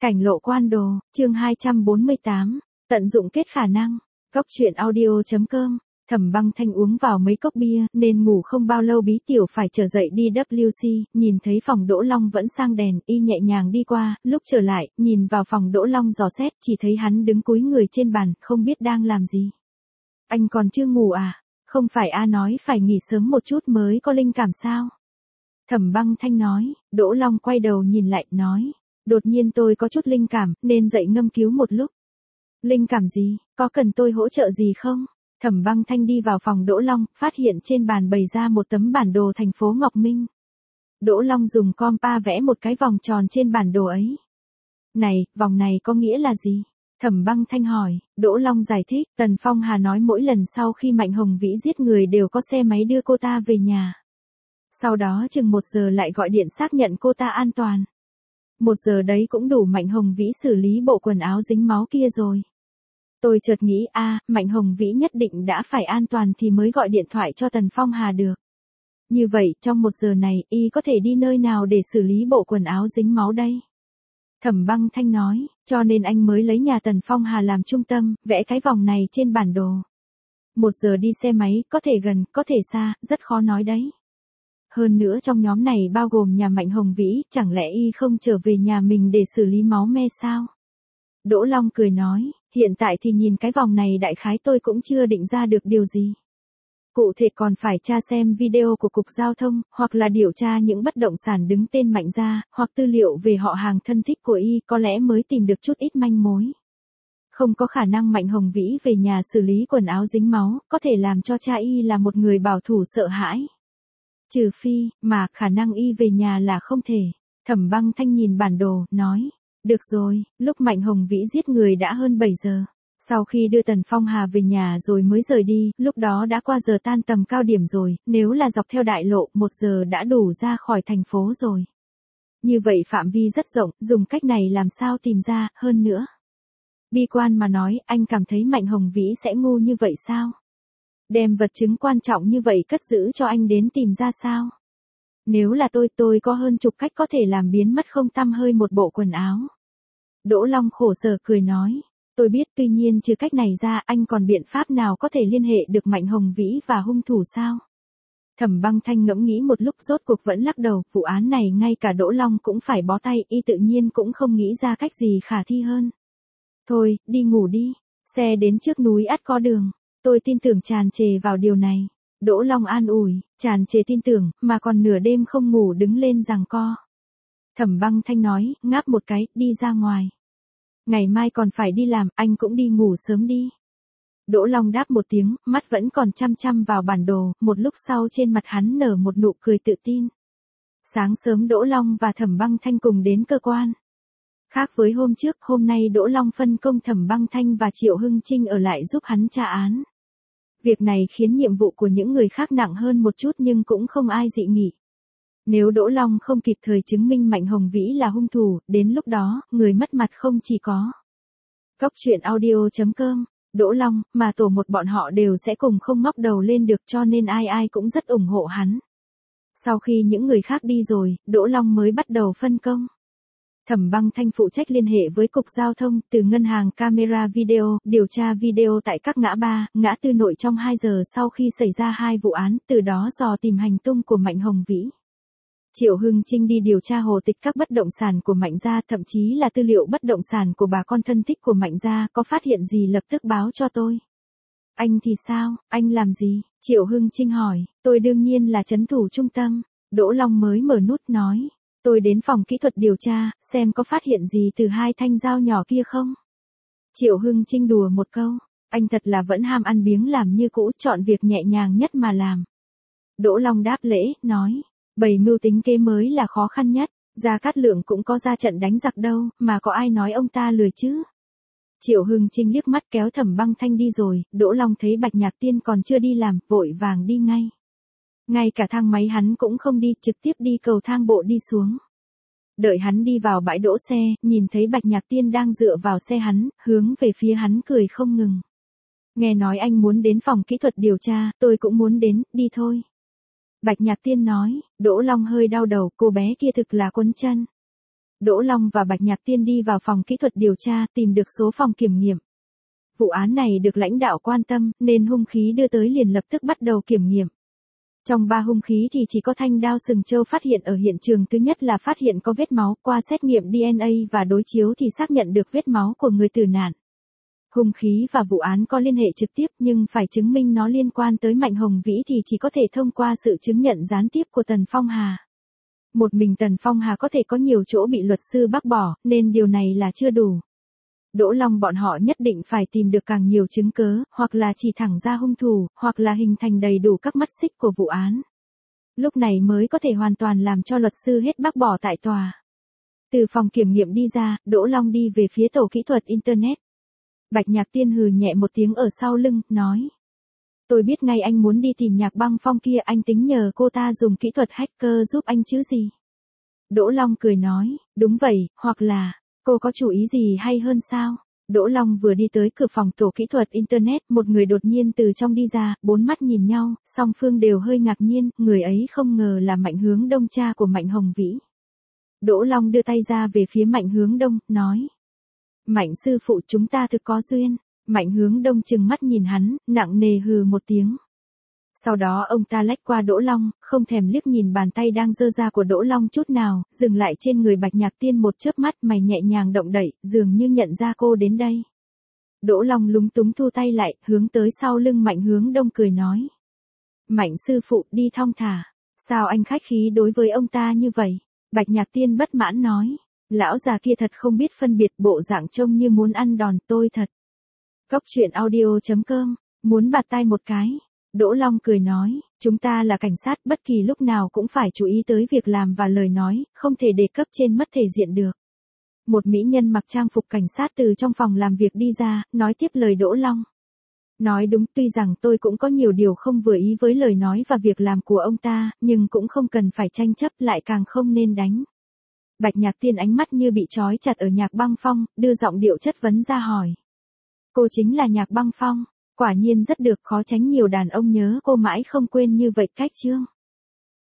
Cảnh lộ quan đồ, chương 248, tận dụng kết khả năng. Cốc truyện audio.com. Thẩm Băng Thanh uống vào mấy cốc bia, nên ngủ không bao lâu Bí Tiểu phải trở dậy đi WC, nhìn thấy phòng Đỗ Long vẫn sang đèn, y nhẹ nhàng đi qua, lúc trở lại, nhìn vào phòng Đỗ Long dò xét, chỉ thấy hắn đứng cúi người trên bàn, không biết đang làm gì. Anh còn chưa ngủ à? Không phải A nói phải nghỉ sớm một chút mới có linh cảm sao? Thẩm Băng Thanh nói. Đỗ Long quay đầu nhìn lại, nói. Đột nhiên tôi có chút linh cảm, nên dậy ngâm cứu một lúc. Linh cảm gì, có cần tôi hỗ trợ gì không? Thẩm Băng Thanh đi vào phòng Đỗ Long, phát hiện trên bàn bày ra một tấm bản đồ thành phố Ngọc Minh. Đỗ Long dùng compa vẽ một cái vòng tròn trên bản đồ ấy. Này, vòng này có nghĩa là gì? Thẩm Băng Thanh hỏi. Đỗ Long giải thích, Tần Phong Hà nói mỗi lần sau khi Mạnh Hồng Vĩ giết người đều có xe máy đưa cô ta về nhà. Sau đó chừng 1 giờ lại gọi điện xác nhận cô ta an toàn. 1 giờ đấy cũng đủ Mạnh Hồng Vĩ xử lý bộ quần áo dính máu kia rồi. Tôi chợt nghĩ Mạnh Hồng Vĩ nhất định đã phải an toàn thì mới gọi điện thoại cho Tần Phong Hà được. Như vậy, trong 1 giờ này, y có thể đi nơi nào để xử lý bộ quần áo dính máu đây? Thẩm Băng Thanh nói, cho nên anh mới lấy nhà Tần Phong Hà làm trung tâm, vẽ cái vòng này trên bản đồ. 1 giờ đi xe máy, có thể gần, có thể xa, rất khó nói đấy. Hơn nữa trong nhóm này bao gồm nhà Mạnh Hồng Vĩ, chẳng lẽ y không trở về nhà mình để xử lý máu me sao? Đỗ Long cười nói, hiện tại thì nhìn cái vòng này đại khái tôi cũng chưa định ra được điều gì. Cụ thể còn phải tra xem video của Cục Giao thông, hoặc là điều tra những bất động sản đứng tên Mạnh gia, hoặc tư liệu về họ hàng thân thích của y, có lẽ mới tìm được chút ít manh mối. Không có khả năng Mạnh Hồng Vĩ về nhà xử lý quần áo dính máu, có thể làm cho cha y là một người bảo thủ sợ hãi. Trừ phi, mà khả năng y về nhà là không thể. Thẩm Băng Thanh nhìn bản đồ, nói. Được rồi, lúc Mạnh Hồng Vĩ giết người đã hơn 7 giờ. Sau khi đưa Tần Phong Hà về nhà rồi mới rời đi, lúc đó đã qua giờ tan tầm cao điểm rồi, nếu là dọc theo đại lộ, 1 giờ đã đủ ra khỏi thành phố rồi. Như vậy phạm vi rất rộng, dùng cách này làm sao tìm ra, hơn nữa. Bi quan mà nói, anh cảm thấy Mạnh Hồng Vĩ sẽ ngu như vậy sao? Đem vật chứng quan trọng như vậy cất giữ cho anh đến tìm ra sao? Nếu là tôi có hơn chục cách có thể làm biến mất không tăm hơi một bộ quần áo. Đỗ Long khổ sở cười nói. Tôi biết, tuy nhiên trừ cách này ra anh còn biện pháp nào có thể liên hệ được Mạnh Hồng Vĩ và hung thủ sao? Thẩm Băng Thanh ngẫm nghĩ một lúc rốt cuộc vẫn lắc đầu, vụ án này ngay cả Đỗ Long cũng phải bó tay, y tự nhiên cũng không nghĩ ra cách gì khả thi hơn. Thôi, đi ngủ đi, xe đến trước núi ắt có đường, tôi tin tưởng tràn trề vào điều này. Đỗ Long an ủi, tràn trề tin tưởng, mà còn nửa đêm không ngủ đứng lên giằng co. Thẩm Băng Thanh nói, ngáp một cái, đi ra ngoài. Ngày mai còn phải đi làm, anh cũng đi ngủ sớm đi. Đỗ Long đáp một tiếng, mắt vẫn còn chăm chăm vào bản đồ, một lúc sau trên mặt hắn nở một nụ cười tự tin. Sáng sớm Đỗ Long và Thẩm Băng Thanh cùng đến cơ quan. Khác với hôm trước, hôm nay Đỗ Long phân công Thẩm Băng Thanh và Triệu Hưng Trinh ở lại giúp hắn tra án. Việc này khiến nhiệm vụ của những người khác nặng hơn một chút nhưng cũng không ai dị nghị. Nếu Đỗ Long không kịp thời chứng minh Mạnh Hồng Vĩ là hung thủ, đến lúc đó, người mất mặt không chỉ có. Cốc truyện audio.com. Đỗ Long, mà tổ một bọn họ đều sẽ cùng không ngóc đầu lên được cho nên ai ai cũng rất ủng hộ hắn. Sau khi những người khác đi rồi, Đỗ Long mới bắt đầu phân công. Thẩm Băng Thanh phụ trách liên hệ với Cục Giao thông, từ ngân hàng camera video, điều tra video tại các ngã ba, ngã tư nội trong 2 giờ sau khi xảy ra 2 vụ án, từ đó dò tìm hành tung của Mạnh Hồng Vĩ. Triệu Hưng Trinh đi điều tra hồ tịch các bất động sản của Mạnh gia, thậm chí là tư liệu bất động sản của bà con thân thích của Mạnh gia, có phát hiện gì lập tức báo cho tôi. Anh thì sao, anh làm gì? Triệu Hưng Trinh hỏi. Tôi đương nhiên là trấn thủ trung tâm. Đỗ Long mới mở nút nói. Tôi đến phòng kỹ thuật điều tra, xem có phát hiện gì từ 2 thanh dao nhỏ kia không? Triệu Hưng Trinh đùa một câu. Anh thật là vẫn ham ăn biếng làm như cũ, chọn việc nhẹ nhàng nhất mà làm. Đỗ Long đáp lễ, nói. Bày mưu tính kế mới là khó khăn nhất, Gia Cát Lượng cũng có ra trận đánh giặc đâu, mà có ai nói ông ta lười chứ? Triệu Hưng Trinh liếc mắt kéo Thẩm Băng Thanh đi rồi, Đỗ Long thấy Bạch Nhạc Tiên còn chưa đi làm, vội vàng đi ngay. Ngay cả thang máy hắn cũng không đi, trực tiếp đi cầu thang bộ đi xuống. Đợi hắn đi vào bãi đỗ xe, nhìn thấy Bạch Nhạc Tiên đang dựa vào xe hắn, hướng về phía hắn cười không ngừng. Nghe nói anh muốn đến phòng kỹ thuật điều tra, tôi cũng muốn đến, đi thôi. Bạch Nhạc Tiên nói. Đỗ Long hơi đau đầu, cô bé kia thực là quấn chân. Đỗ Long và Bạch Nhạc Tiên đi vào phòng kỹ thuật điều tra, tìm được số phòng kiểm nghiệm. Vụ án này được lãnh đạo quan tâm, nên hung khí đưa tới liền lập tức bắt đầu kiểm nghiệm. Trong 3 hung khí thì chỉ có thanh đao sừng trâu phát hiện ở hiện trường thứ nhất là phát hiện có vết máu, qua xét nghiệm DNA và đối chiếu thì xác nhận được vết máu của người tử nạn. Hung khí và vụ án có liên hệ trực tiếp nhưng phải chứng minh nó liên quan tới Mạnh Hồng Vĩ thì chỉ có thể thông qua sự chứng nhận gián tiếp của Tần Phong Hà. Một mình Tần Phong Hà có thể có nhiều chỗ bị luật sư bác bỏ, nên điều này là chưa đủ. Đỗ Long bọn họ nhất định phải tìm được càng nhiều chứng cớ, hoặc là chỉ thẳng ra hung thủ, hoặc là hình thành đầy đủ các mắt xích của vụ án. Lúc này mới có thể hoàn toàn làm cho luật sư hết bác bỏ tại tòa. Từ phòng kiểm nghiệm đi ra, Đỗ Long đi về phía tổ kỹ thuật Internet. Bạch Nhạc Tiên hừ nhẹ một tiếng ở sau lưng, nói. Tôi biết ngay anh muốn đi tìm Nhạc Băng Phong kia, anh tính nhờ cô ta dùng kỹ thuật hacker giúp anh chứ gì. Đỗ Long cười nói, đúng vậy, hoặc là, cô có chủ ý gì hay hơn sao? Đỗ Long vừa đi tới cửa phòng tổ kỹ thuật Internet, một người đột nhiên từ trong đi ra, 4 mắt nhìn nhau, song phương đều hơi ngạc nhiên, người ấy không ngờ là Mạnh Hướng Đông, cha của Mạnh Hồng Vĩ. Đỗ Long đưa tay ra về phía Mạnh Hướng Đông, nói. Mạnh sư phụ, chúng ta thực có duyên. Mạnh Hướng Đông trừng mắt nhìn hắn, nặng nề hừ một tiếng. Sau đó ông ta lách qua Đỗ Long, không thèm liếc nhìn bàn tay đang giơ ra của Đỗ Long chút nào, dừng lại trên người Bạch Nhạc Tiên một chớp mắt, mày nhẹ nhàng động đậy, dường như nhận ra cô đến đây. Đỗ Long lúng túng thu tay lại, hướng tới sau lưng Mạnh Hướng Đông cười nói. Mạnh sư phụ, đi thong thả. Sao anh khách khí đối với ông ta như vậy? Bạch Nhạc Tiên bất mãn nói. Lão già kia thật không biết phân biệt, bộ dạng trông như muốn ăn đòn tôi thật. Cốc truyện audio.com, muốn bạt tai một cái. Đỗ Long cười nói, chúng ta là cảnh sát, bất kỳ lúc nào cũng phải chú ý tới việc làm và lời nói, không thể để cấp trên mất thể diện được. Một mỹ nhân mặc trang phục cảnh sát từ trong phòng làm việc đi ra, nói tiếp lời Đỗ Long. Nói đúng, tuy rằng tôi cũng có nhiều điều không vừa ý với lời nói và việc làm của ông ta, nhưng cũng không cần phải tranh chấp, lại càng không nên đánh. Bạch Nhạc Tiên ánh mắt như bị trói chặt ở Nhạc Băng Phong, đưa giọng điệu chất vấn ra hỏi. Cô chính là Nhạc Băng Phong, quả nhiên rất được, khó tránh nhiều đàn ông nhớ cô mãi không quên như vậy cách chương.